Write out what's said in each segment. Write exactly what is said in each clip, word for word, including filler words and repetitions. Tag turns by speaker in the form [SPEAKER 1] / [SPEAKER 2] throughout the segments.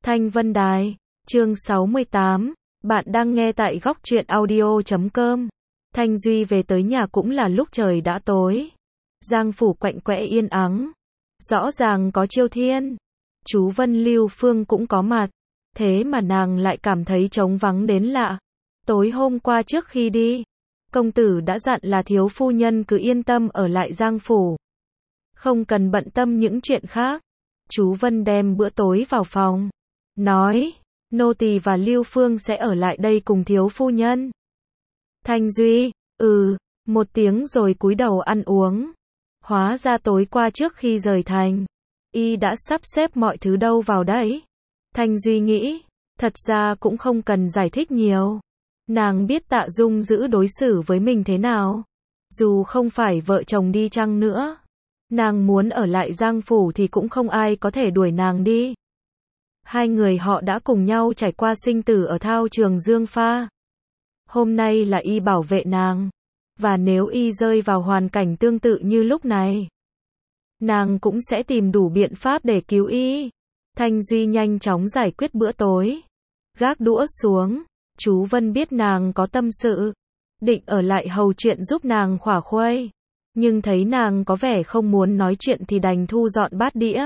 [SPEAKER 1] Thanh Vân Đài, chương sáu mươi tám, bạn đang nghe tại góc truyện audio chấm com. Thanh Duy về tới nhà cũng là lúc trời đã tối. Giang phủ quạnh quẽ yên ắng. Rõ ràng có Chiêu Thiên. Chú Vân Lưu Phương cũng có mặt. Thế mà nàng lại cảm thấy trống vắng đến lạ. Tối hôm qua trước khi đi, công tử đã dặn là thiếu phu nhân cứ yên tâm ở lại Giang phủ. Không cần bận tâm những chuyện khác. Chú Vân đem bữa tối vào phòng. Nói, nô tỳ và Lưu Phương sẽ ở lại đây cùng thiếu phu nhân. Thanh Duy, ừ, một tiếng rồi cúi đầu ăn uống. Hóa ra tối qua trước khi rời thành, y đã sắp xếp mọi thứ đâu vào đấy. Thanh Duy nghĩ, thật ra cũng không cần giải thích nhiều. Nàng biết Tạ Dung giữ đối xử với mình thế nào. Dù không phải vợ chồng đi chăng nữa, nàng muốn ở lại Giang phủ thì cũng không ai có thể đuổi nàng đi. Hai người họ đã cùng nhau trải qua sinh tử ở thao trường Dương Pha. Hôm nay là y bảo vệ nàng. Và nếu y rơi vào hoàn cảnh tương tự như lúc này, nàng cũng sẽ tìm đủ biện pháp để cứu y. Thanh Duy nhanh chóng giải quyết bữa tối. Gác đũa xuống. Chú Vân biết nàng có tâm sự, định ở lại hầu chuyện giúp nàng khỏa khuây. Nhưng thấy nàng có vẻ không muốn nói chuyện thì đành thu dọn bát đĩa.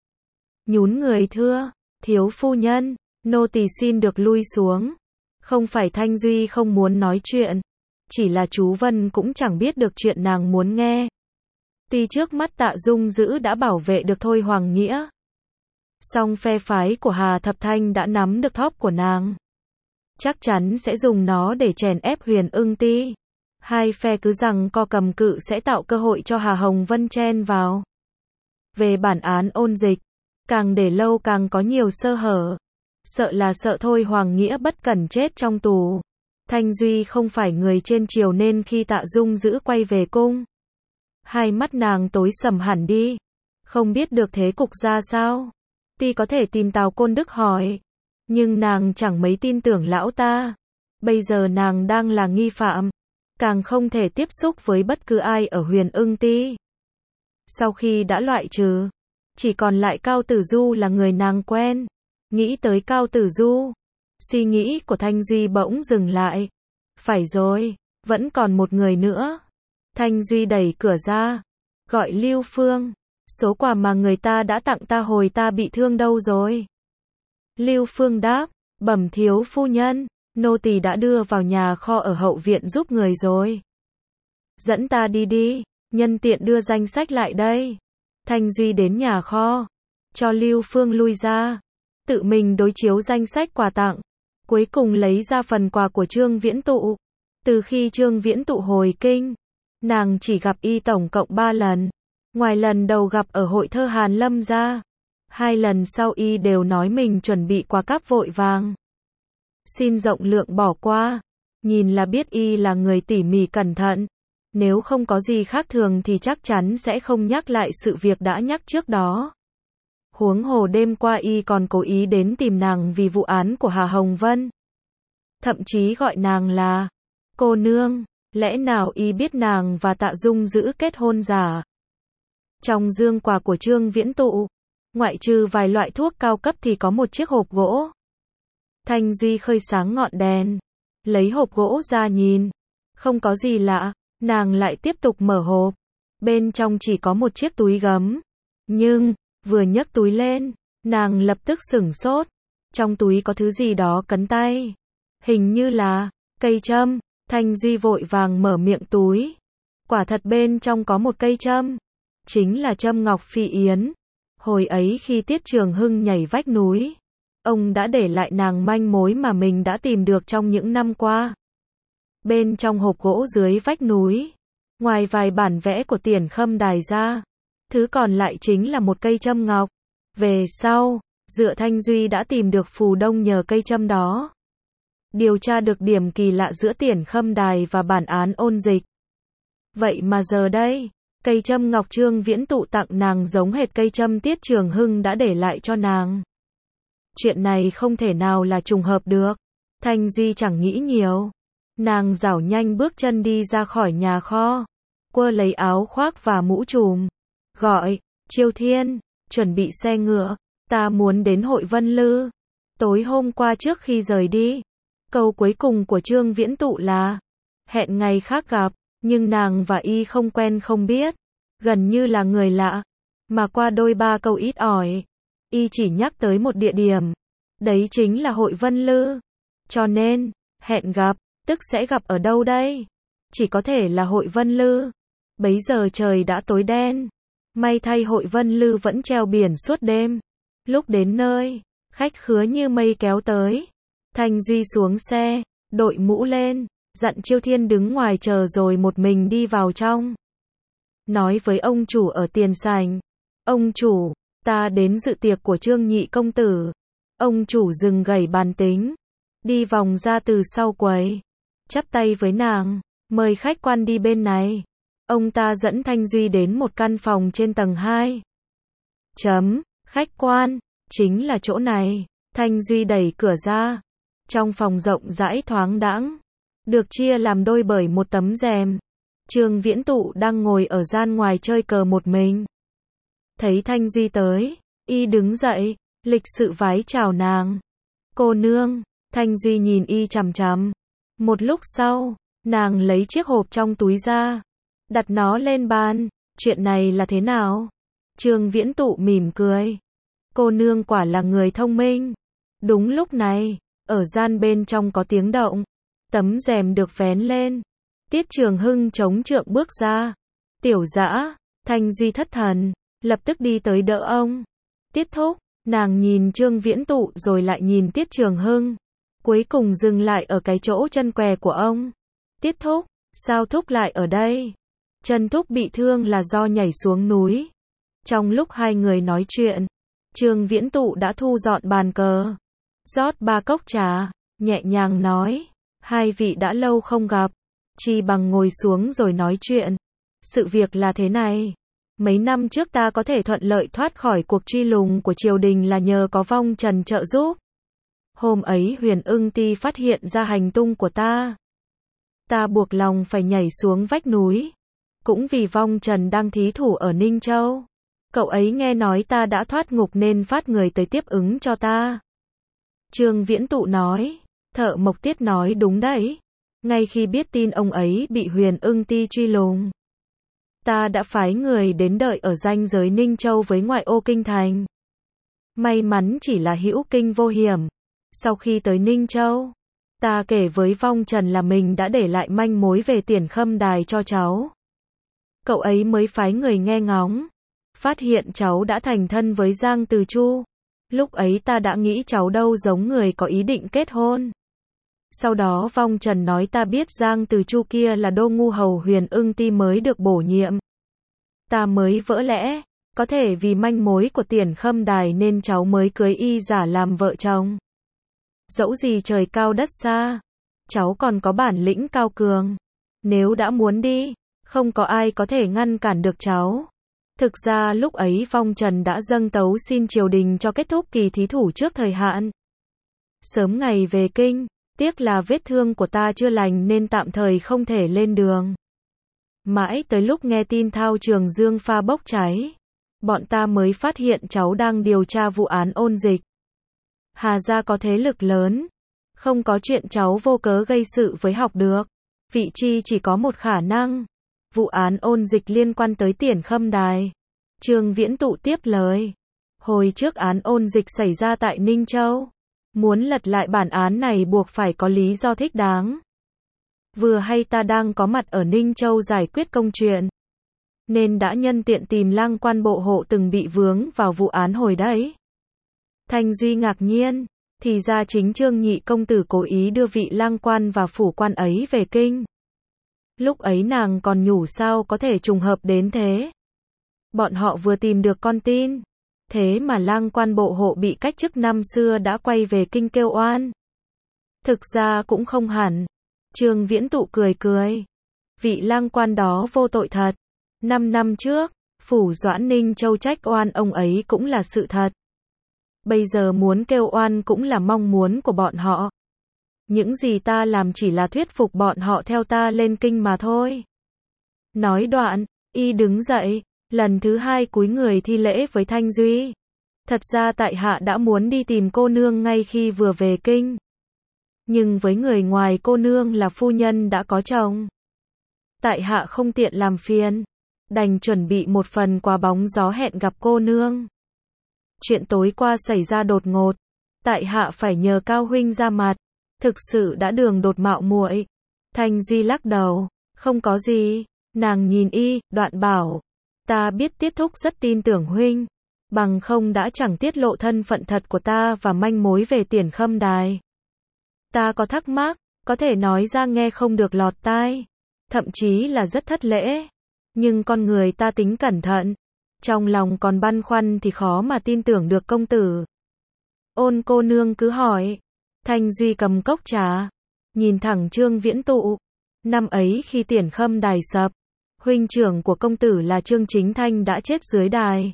[SPEAKER 1] Nhún người thưa, thiếu phu nhân, nô tỳ xin được lui xuống. Không phải Thanh Duy không muốn nói chuyện, chỉ là chú Vân cũng chẳng biết được chuyện nàng muốn nghe. Tuy trước mắt Tạ Dung giữ đã bảo vệ được Thôi Hoàng Nghĩa, song phe phái của Hà Thập Thanh đã nắm được thóp của nàng. Chắc chắn sẽ dùng nó để chèn ép Huyền Ưng Ti. Hai phe cứ rằng co cầm cự sẽ tạo cơ hội cho Hà Hồng Vân chen vào. Về bản án ôn dịch, càng để lâu càng có nhiều sơ hở. Sợ là sợ Thôi Hoàng Nghĩa bất cẩn chết trong tù. Thanh Duy không phải người trên triều nên khi Tạ Dung giữ quay về cung, hai mắt nàng tối sầm hẳn đi. Không biết được thế cục ra sao. Tuy có thể tìm Tào Côn Đức hỏi, nhưng nàng chẳng mấy tin tưởng lão ta. Bây giờ nàng đang là nghi phạm, càng không thể tiếp xúc với bất cứ ai ở Huyền Ưng Ti. Sau khi đã loại trừ, chỉ còn lại Cao Tử Du là người nàng quen. Nghĩ tới Cao Tử Du, suy nghĩ của Thanh Duy bỗng dừng lại. Phải rồi, vẫn còn một người nữa. Thanh Duy đẩy cửa ra, gọi Lưu Phương. Số quà mà người ta đã tặng ta hồi ta bị thương đâu rồi? Lưu Phương đáp, bẩm thiếu phu nhân, nô tỳ đã đưa vào nhà kho ở hậu viện giúp người rồi. Dẫn ta đi đi, nhân tiện đưa danh sách lại đây. Thanh Duy đến nhà kho, cho Lưu Phương lui ra, tự mình đối chiếu danh sách quà tặng, cuối cùng lấy ra phần quà của Trương Viễn Tụ. Từ khi Trương Viễn Tụ hồi kinh, nàng chỉ gặp y tổng cộng ba lần. Ngoài lần đầu gặp ở hội thơ Hàn Lâm ra, hai lần sau y đều nói mình chuẩn bị quà cáp vội vàng. Xin rộng lượng bỏ qua, nhìn là biết y là người tỉ mỉ cẩn thận. Nếu không có gì khác thường thì chắc chắn sẽ không nhắc lại sự việc đã nhắc trước đó. Huống hồ đêm qua y còn cố ý đến tìm nàng vì vụ án của Hà Hồng Vân. Thậm chí gọi nàng là cô nương, lẽ nào y biết nàng và Tạ Dung giữ kết hôn giả? Trong dương quà của Trương Viễn Tụ, ngoại trừ vài loại thuốc cao cấp thì có một chiếc hộp gỗ. Thanh Duy khơi sáng ngọn đèn, lấy hộp gỗ ra nhìn, không có gì lạ, nàng lại tiếp tục mở hộp. Bên trong chỉ có một chiếc túi gấm, nhưng vừa nhấc túi lên, nàng lập tức sửng sốt. Trong túi có thứ gì đó cấn tay, hình như là cây châm. Thanh Duy vội vàng mở miệng túi. Quả thật bên trong có một cây châm, chính là châm ngọc phi yến. Hồi ấy khi Tiết Trường Hưng nhảy vách núi, ông đã để lại nàng manh mối mà mình đã tìm được trong những năm qua. Bên trong hộp gỗ dưới vách núi, ngoài vài bản vẽ của Tiền Khâm Đài ra, thứ còn lại chính là một cây châm ngọc. Về sau, dựa Thanh Duy đã tìm được phù đông nhờ cây châm đó. Điều tra được điểm kỳ lạ giữa Tiền Khâm Đài và bản án ôn dịch. Vậy mà giờ đây, cây châm ngọc Trương Viễn Tụ tặng nàng giống hệt cây châm Tiết Trường Hưng đã để lại cho nàng. Chuyện này không thể nào là trùng hợp được. Thanh Duy chẳng nghĩ nhiều. Nàng dảo nhanh bước chân đi ra khỏi nhà kho, quơ lấy áo khoác và mũ trùm, gọi, Chiêu Thiên, chuẩn bị xe ngựa, ta muốn đến hội Vân Lư. Tối hôm qua trước khi rời đi, câu cuối cùng của Trương Viễn Tụ là hẹn ngày khác gặp, nhưng nàng và y không quen không biết, gần như là người lạ, mà qua đôi ba câu ít ỏi, y chỉ nhắc tới một địa điểm, đấy chính là hội Vân Lư. Cho nên, hẹn gặp, tức sẽ gặp ở đâu đây? Chỉ có thể là hội Vân Lư. Bấy giờ trời đã tối đen. May thay hội Vân Lư vẫn treo biển suốt đêm. Lúc đến nơi, khách khứa như mây kéo tới. Thanh Duy xuống xe, đội mũ lên, dặn Chiêu Thiên đứng ngoài chờ rồi một mình đi vào trong. Nói với ông chủ ở tiền sảnh, ông chủ, ta đến dự tiệc của Trương nhị công tử. Ông chủ dừng gẩy bàn tính, đi vòng ra từ sau quầy, chắp tay với nàng, mời khách quan đi bên này. Ông ta dẫn Thanh Duy đến một căn phòng trên tầng hai. Chấm, khách quan, chính là chỗ này. Thanh Duy đẩy cửa ra. Trong phòng rộng rãi thoáng đãng, được chia làm đôi bởi một tấm rèm. Trương Viễn Tụ đang ngồi ở gian ngoài chơi cờ một mình. Thấy Thanh Duy tới, y đứng dậy, lịch sự vái chào nàng. Cô nương. Thanh Duy nhìn y chằm chằm. Một lúc sau, nàng lấy chiếc hộp trong túi ra, đặt nó lên bàn. Chuyện này là thế nào? Trương Viễn Tụ mỉm cười. Cô nương quả là người thông minh. Đúng lúc này, ở gian bên trong có tiếng động. Tấm rèm được vén lên. Tiết Trường Hưng chống trượng bước ra. Tiểu Dã. Thanh Duy thất thần, lập tức đi tới đỡ ông. Tiết thúc. Nàng nhìn Trương Viễn Tụ rồi lại nhìn Tiết Trường Hưng. Cuối cùng dừng lại ở cái chỗ chân què của ông. Tiết thúc, sao thúc lại ở đây? Chân thúc bị thương là do nhảy xuống núi. Trong lúc hai người nói chuyện, Trương Viễn Tụ đã thu dọn bàn cờ, rót ba cốc trà, nhẹ nhàng nói, hai vị đã lâu không gặp, chi bằng ngồi xuống rồi nói chuyện. Sự việc là thế này, mấy năm trước ta có thể thuận lợi thoát khỏi cuộc truy lùng của triều đình là nhờ có Vong Trần trợ giúp. Hôm ấy Huyền Ưng Ti phát hiện ra hành tung của ta. Ta buộc lòng phải nhảy xuống vách núi. Cũng vì Vong Trần đang thí thủ ở Ninh Châu. Cậu ấy nghe nói ta đã thoát ngục nên phát người tới tiếp ứng cho ta. Trương Viễn Tụ nói. Thợ Mộc Tiết nói đúng đấy. Ngay khi biết tin ông ấy bị Huyền Ưng Ti truy lùng, ta đã phái người đến đợi ở ranh giới Ninh Châu với ngoại ô kinh thành. May mắn chỉ là hữu kinh vô hiểm. Sau khi tới Ninh Châu, ta kể với Vong Trần là mình đã để lại manh mối về Tiền Khâm Đài cho cháu. Cậu ấy mới phái người nghe ngóng, phát hiện cháu đã thành thân với Giang Từ Chu. Lúc ấy ta đã nghĩ cháu đâu giống người có ý định kết hôn. Sau đó Vong Trần nói ta biết Giang Từ Chu kia là đô ngu hầu Huyền Ưng Ti mới được bổ nhiệm. Ta mới vỡ lẽ, có thể vì manh mối của Tiền Khâm Đài nên cháu mới cưới y giả làm vợ chồng. Dẫu gì trời cao đất xa, cháu còn có bản lĩnh cao cường. Nếu đã muốn đi, không có ai có thể ngăn cản được cháu. Thực ra lúc ấy Vong Trần đã dâng tấu xin triều đình cho kết thúc kỳ thí thủ trước thời hạn. Sớm ngày về kinh, tiếc là vết thương của ta chưa lành nên tạm thời không thể lên đường. Mãi tới lúc nghe tin Thao Trường Dương pha bốc cháy, bọn ta mới phát hiện cháu đang điều tra vụ án ôn dịch. Hà gia có thế lực lớn, không có chuyện cháu vô cớ gây sự với học được. Vị chi chỉ có một khả năng, vụ án ôn dịch liên quan tới Tiền Khâm Đài. Trương Viễn Tụ tiếp lời. Hồi trước án ôn dịch xảy ra tại Ninh Châu. Muốn lật lại bản án này buộc phải có lý do thích đáng. Vừa hay ta đang có mặt ở Ninh Châu giải quyết công chuyện, nên đã nhân tiện tìm Lang Quan bộ hộ từng bị vướng vào vụ án hồi đấy. Thanh Duy ngạc nhiên, thì ra chính Trương nhị công tử cố ý đưa vị Lang Quan và phủ quan ấy về kinh. Lúc ấy nàng còn nhủ sao có thể trùng hợp đến thế. Bọn họ vừa tìm được con tin, thế mà Lang Quan bộ hộ bị cách chức năm xưa đã quay về kinh kêu oan. Thực ra cũng không hẳn. Trương Viễn Tụ cười cười. Vị Lang Quan đó vô tội thật. Năm năm trước, phủ Doãn Ninh Châu trách oan ông ấy cũng là sự thật. Bây giờ muốn kêu oan cũng là mong muốn của bọn họ. Những gì ta làm chỉ là thuyết phục bọn họ theo ta lên kinh mà thôi. Nói đoạn, y đứng dậy, lần thứ hai cúi người thi lễ với Thanh Duy. Thật ra tại hạ đã muốn đi tìm cô nương ngay khi vừa về kinh. Nhưng với người ngoài cô nương là phu nhân đã có chồng. Tại hạ không tiện làm phiền. Đành chuẩn bị một phần quà bóng gió hẹn gặp cô nương. Chuyện tối qua xảy ra đột ngột. Tại hạ phải nhờ Cao huynh ra mặt. Thực sự đã đường đột mạo muội. Thanh Duy lắc đầu. Không có gì. Nàng nhìn y, đoạn bảo. Ta biết Tiết thúc rất tin tưởng huynh. Bằng không đã chẳng tiết lộ thân phận thật của ta và manh mối về Tiền Khâm Đài. Ta có thắc mắc, có thể nói ra nghe không được lọt tai. Thậm chí là rất thất lễ. Nhưng con người ta tính cẩn thận. Trong lòng còn băn khoăn thì khó mà tin tưởng được công tử. Ôn cô nương cứ hỏi. Thanh Duy cầm cốc trà. Nhìn thẳng Trương Viễn Tụ. Năm ấy khi Tiền Khâm Đài sập. Huynh trưởng của công tử là Trương Chính Thanh đã chết dưới đài.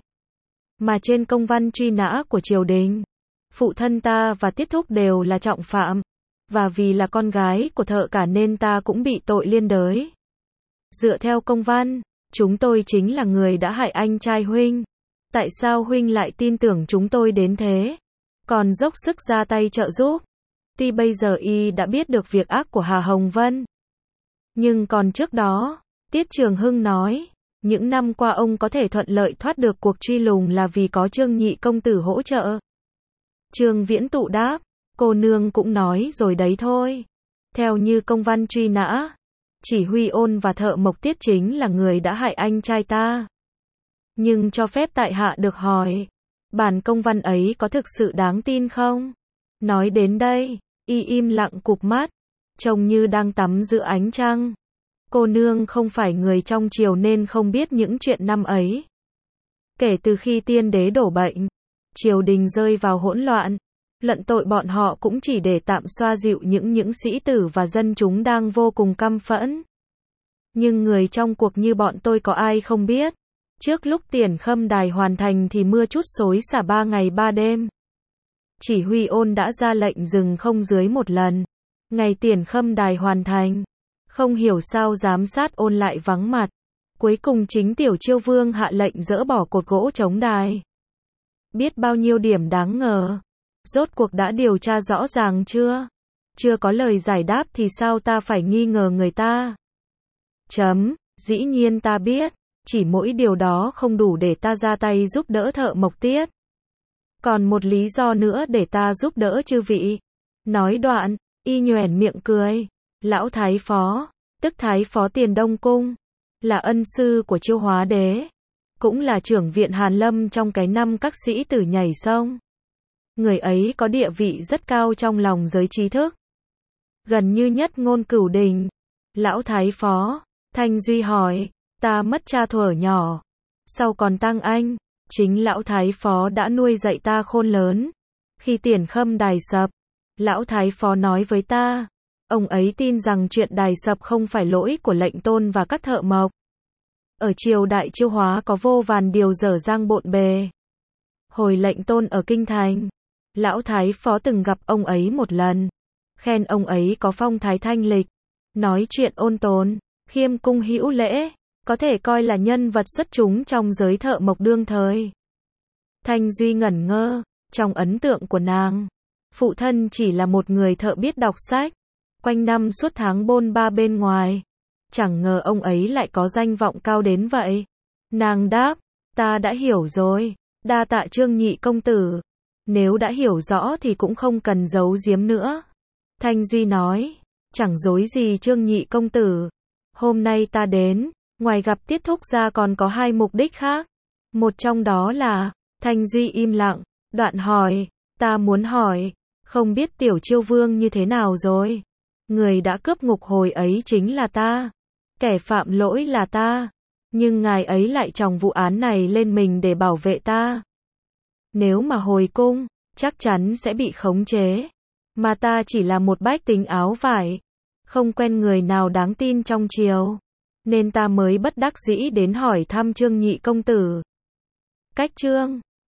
[SPEAKER 1] Mà trên công văn truy nã của triều đình. Phụ thân ta và Tiết thúc đều là trọng phạm. Và vì là con gái của thợ cả nên ta cũng bị tội liên đới. Dựa theo công văn, chúng tôi chính là người đã hại anh trai huynh. Tại sao huynh lại tin tưởng chúng tôi đến thế? Còn dốc sức ra tay trợ giúp. Tuy bây giờ y đã biết được việc ác của Hà Hồng Vân. Nhưng còn trước đó, Tiết Trường Hưng nói, những năm qua ông có thể thuận lợi thoát được cuộc truy lùng là vì có Trương nhị công tử hỗ trợ. Trương Viễn Tụ đáp, cô nương cũng nói rồi đấy thôi. Theo như công văn truy nã, chỉ Huy Ôn và Thợ Mộc Tiết chính là người đã hại anh trai ta. Nhưng cho phép tại hạ được hỏi, bản công văn ấy có thực sự đáng tin không? Nói đến đây, y im lặng cụp mắt, trông như đang tắm giữa ánh trăng. Cô nương không phải người trong triều nên không biết những chuyện năm ấy. Kể từ khi tiên đế đổ bệnh, triều đình rơi vào hỗn loạn, luận tội bọn họ cũng chỉ để tạm xoa dịu những những sĩ tử và dân chúng đang vô cùng căm phẫn. Nhưng người trong cuộc như bọn tôi có ai không biết. Trước lúc Tiền Khâm Đài hoàn thành thì mưa trút xối xả ba ngày ba đêm. Chỉ Huy Ôn đã ra lệnh dừng không dưới một lần. Ngày Tiền Khâm Đài hoàn thành, không hiểu sao giám sát Ôn lại vắng mặt. Cuối cùng chính Tiểu Chiêu Vương hạ lệnh dỡ bỏ cột gỗ chống đài. Biết bao nhiêu điểm đáng ngờ. Rốt cuộc đã điều tra rõ ràng chưa? Chưa có lời giải đáp thì sao ta phải nghi ngờ người ta? Chấm, dĩ nhiên ta biết. Chỉ mỗi điều đó không đủ để ta ra tay giúp đỡ Thợ Mộc Tiết. Còn một lý do nữa để ta giúp đỡ chư vị. Nói đoạn, y nhoẻn miệng cười. Lão Thái Phó, tức Thái Phó Tiền Đông Cung, là ân sư của Chiêu Hóa Đế. Cũng là trưởng viện Hàn Lâm trong cái năm các sĩ tử nhảy sông. Người ấy có địa vị rất cao trong lòng giới trí thức. Gần như nhất ngôn cửu đình. Lão Thái Phó, Thanh Duy hỏi, ta mất cha thuở nhỏ. Sau còn Tăng Anh, chính Lão Thái Phó đã nuôi dạy ta khôn lớn. Khi Tiền Khâm Đài sập, Lão Thái Phó nói với ta, ông ấy tin rằng chuyện đài sập không phải lỗi của lệnh tôn và các thợ mộc. Ở triều đại Chiêu Hóa có vô vàn điều dở dang bộn bề. Hồi lệnh tôn ở Kinh Thành, Lão Thái Phó từng gặp ông ấy một lần, khen ông ấy có phong thái thanh lịch, nói chuyện ôn tồn, khiêm cung hữu lễ, có thể coi là nhân vật xuất chúng trong giới thợ mộc đương thời. Thanh Duy ngẩn ngơ, trong ấn tượng của nàng, phụ thân chỉ là một người thợ biết đọc sách, quanh năm suốt tháng bôn ba bên ngoài. Chẳng ngờ ông ấy lại có danh vọng cao đến vậy. Nàng đáp, ta đã hiểu rồi, đa tạ Trương nhị công tử. Nếu đã hiểu rõ thì cũng không cần giấu giếm nữa. Thanh Duy nói, chẳng dối gì Trương nhị công tử. Hôm nay ta đến, ngoài gặp Tiết thúc ra còn có hai mục đích khác. Một trong đó là, Thanh Duy im lặng, đoạn hỏi, ta muốn hỏi, không biết Tiểu Chiêu Vương như thế nào rồi? Người đã cướp ngục hồi ấy chính là ta. Kẻ phạm lỗi là ta. Nhưng ngài ấy lại chồng vụ án này lên mình để bảo vệ ta. Nếu mà hồi cung, chắc chắn sẽ bị khống chế. Mà ta chỉ là một bách tính áo vải, không quen người nào đáng tin trong triều. Nên ta mới bất đắc dĩ đến hỏi thăm Trương nhị công tử. Cách chương